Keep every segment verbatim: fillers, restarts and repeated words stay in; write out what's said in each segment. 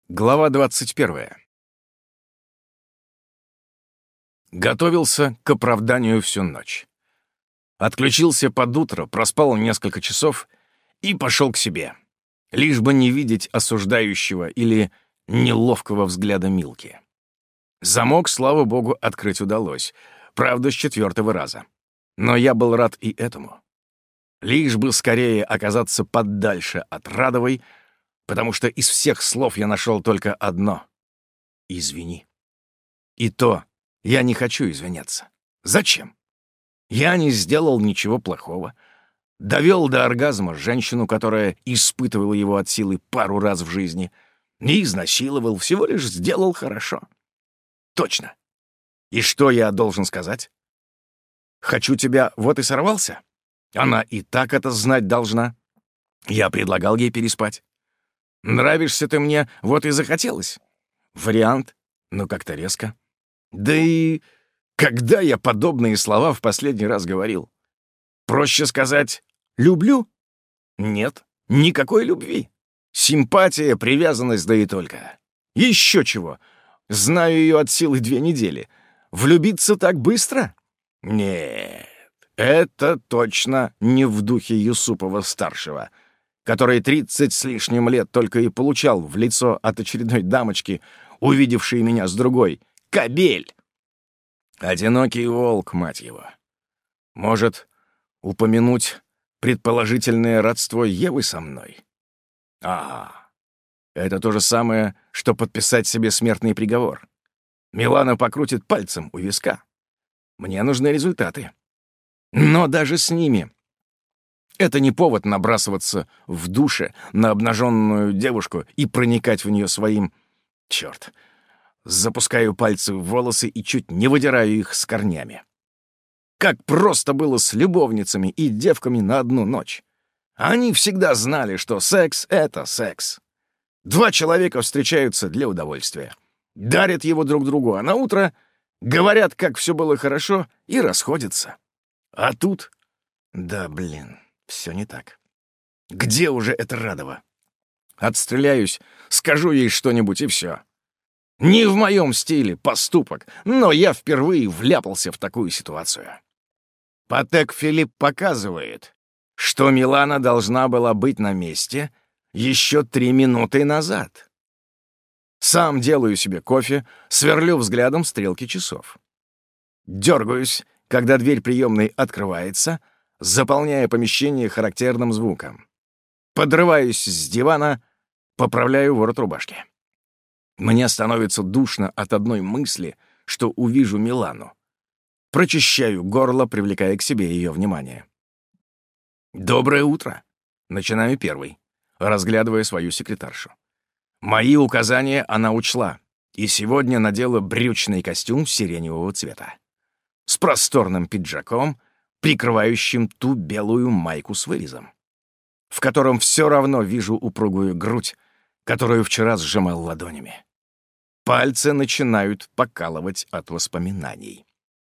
Глава двадцать первая. Готовился к оправданию всю ночь. Отключился под утро, проспал несколько часов и пошел к себе, лишь бы не видеть осуждающего или неловкого взгляда Милки. Замок, слава богу, открыть удалось, правда, с четвертого раза. Но я был рад и этому. Лишь бы скорее оказаться подальше от Радовой, потому что из всех слов я нашел только одно — «извини». И то я не хочу извиняться. Зачем? Я не сделал ничего плохого. Довел до оргазма женщину, которая испытывала его от силы пару раз в жизни. Не изнасиловал, всего лишь сделал хорошо. Точно. И что я должен сказать? «Хочу тебя, вот и сорвался»? Она и так это знать должна. Я предлагал ей переспать. «Нравишься ты мне, вот и захотелось». Вариант, но как-то резко. Да и когда я подобные слова в последний раз говорил? Проще сказать «люблю»? Нет, никакой любви. Симпатия, привязанность, да и только. Еще чего. Знаю ее от силы две недели. Влюбиться так быстро? Нет, это точно не в духе Юсупова-старшего, который тридцать с лишним лет только и получал в лицо от очередной дамочки, увидевшей меня с другой. Кобель! Одинокий волк, мать его. Может, упомянуть предположительное родство Евы со мной? Ага, это то же самое, что подписать себе смертный приговор. Милана покрутит пальцем у виска. Мне нужны результаты. Но даже с ними это не повод набрасываться в душе на обнаженную девушку и проникать в нее своим... Черт. Запускаю пальцы в волосы и чуть не выдираю их с корнями. Как просто было с любовницами и девками на одну ночь. Они всегда знали, что секс — это секс. Два человека встречаются для удовольствия. Дарят его друг другу, а на утро говорят, как все было хорошо, и расходятся. А тут... Да, блин... Все не так. Где уже эта Радова? Отстреляюсь, скажу ей что-нибудь, и все. Не в моем стиле поступок, но я впервые вляпался в такую ситуацию. Патек Филипп показывает, что Милана должна была быть на месте еще три минуты назад. Сам делаю себе кофе, сверлю взглядом стрелки часов. Дергаюсь, когда дверь приемной открывается, заполняя помещение характерным звуком. Подрываюсь с дивана, поправляю ворот рубашки. Мне становится душно от одной мысли, что увижу Милану. Прочищаю горло, привлекая к себе ее внимание. «Доброе утро!» Начинаю первый, разглядывая свою секретаршу. Мои указания она учла, и сегодня надела брючный костюм сиреневого цвета. С просторным пиджаком, прикрывающим ту белую майку с вырезом, в котором все равно вижу упругую грудь, которую вчера сжимал ладонями. Пальцы начинают покалывать от воспоминаний.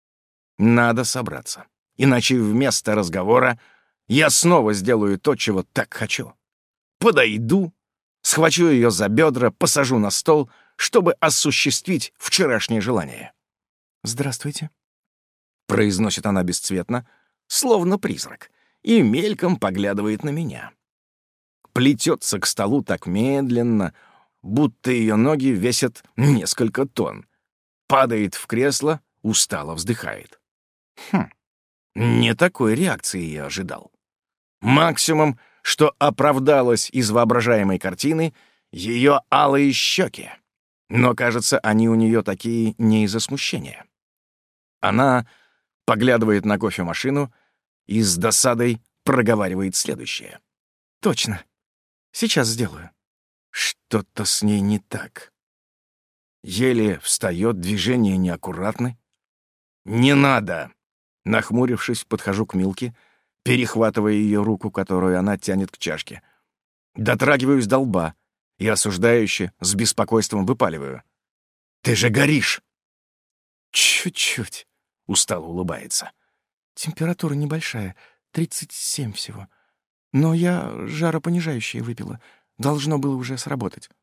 Надо собраться, иначе вместо разговора я снова сделаю то, чего так хочу. Подойду, схвачу ее за бедра, посажу на стол, чтобы осуществить вчерашнее желание. «Здравствуйте», — произносит она бесцветно, словно призрак, и мельком поглядывает на меня. Плетется к столу так медленно, будто ее ноги весят несколько тонн. Падает в кресло, устало вздыхает. Хм, не такой реакции я ожидал. Максимум, что оправдалось из воображаемой картины, ее алые щеки. Но, кажется, они у нее такие не из-за смущения. Она поглядывает на кофемашину и с досадой проговаривает следующее. «Точно. Сейчас сделаю». Что-то с ней не так. Еле встает, движения неаккуратны. «Не надо!» Нахмурившись, подхожу к Милке, перехватывая ее руку, которую она тянет к чашке. Дотрагиваюсь до лба и осуждающе, с беспокойством выпаливаю. «Ты же горишь!» «Чуть-чуть», — устало улыбается. «Температура небольшая, тридцать семь всего. Но я жаропонижающее выпила. Должно было уже сработать».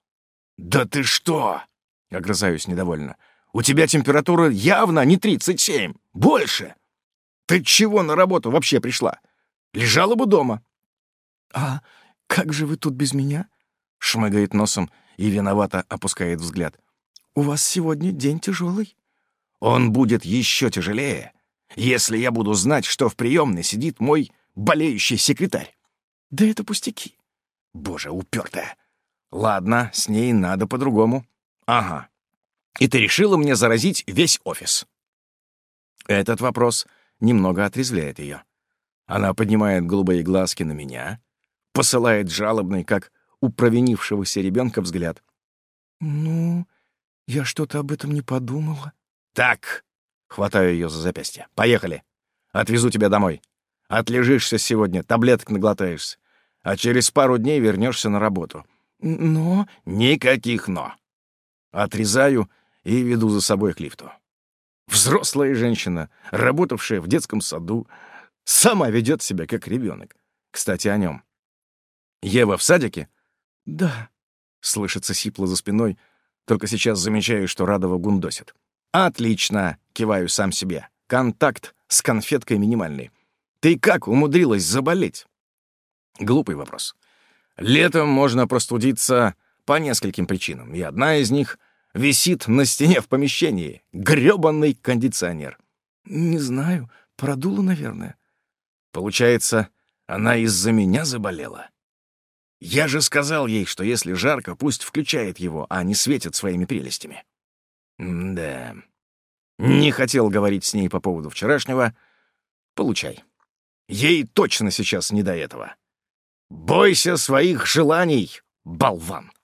«Да ты что?» — огрызаюсь недовольно. «У тебя температура явно не тридцать семь, больше. Ты чего на работу вообще пришла? Лежала бы дома». «А как же вы тут без меня?» — шмыгает носом и виновато опускает взгляд. «У вас сегодня день тяжелый». «Он будет еще тяжелее, если я буду знать, что в приемной сидит мой болеющий секретарь». «Да это пустяки». «Боже, упертая. Ладно, с ней надо по-другому». «Ага. И ты решила мне заразить весь офис?» Этот вопрос немного отрезвляет ее. Она поднимает голубые глазки на меня, посылает жалобный, как у провинившегося ребенка, взгляд. «Ну, я что-то об этом не подумала». «Так», — хватаю ее за запястье, — «поехали. Отвезу тебя домой. Отлежишься сегодня, таблеток наглотаешься, а через пару дней вернешься на работу». «Но...» «Никаких «но». Отрезаю и веду за собой к лифту. Взрослая женщина, работавшая в детском саду, сама ведет себя как ребенок. Кстати, о нем. «Ева в садике?» «Да», — слышится сипло за спиной, только сейчас замечаю, что Радова гундосит. «Отлично!» — киваю сам себе. «Контакт с конфеткой минимальный. Ты как умудрилась заболеть?» Глупый вопрос. Летом можно простудиться по нескольким причинам, и одна из них — висит на стене в помещении грёбаный кондиционер. «Не знаю, продуло, наверное». Получается, она из-за меня заболела? Я же сказал ей, что если жарко, пусть включает его, а не светит своими прелестями. М-да. Не хотел говорить с ней по поводу вчерашнего. Получай. Ей точно сейчас не до этого. Бойся своих желаний, болван.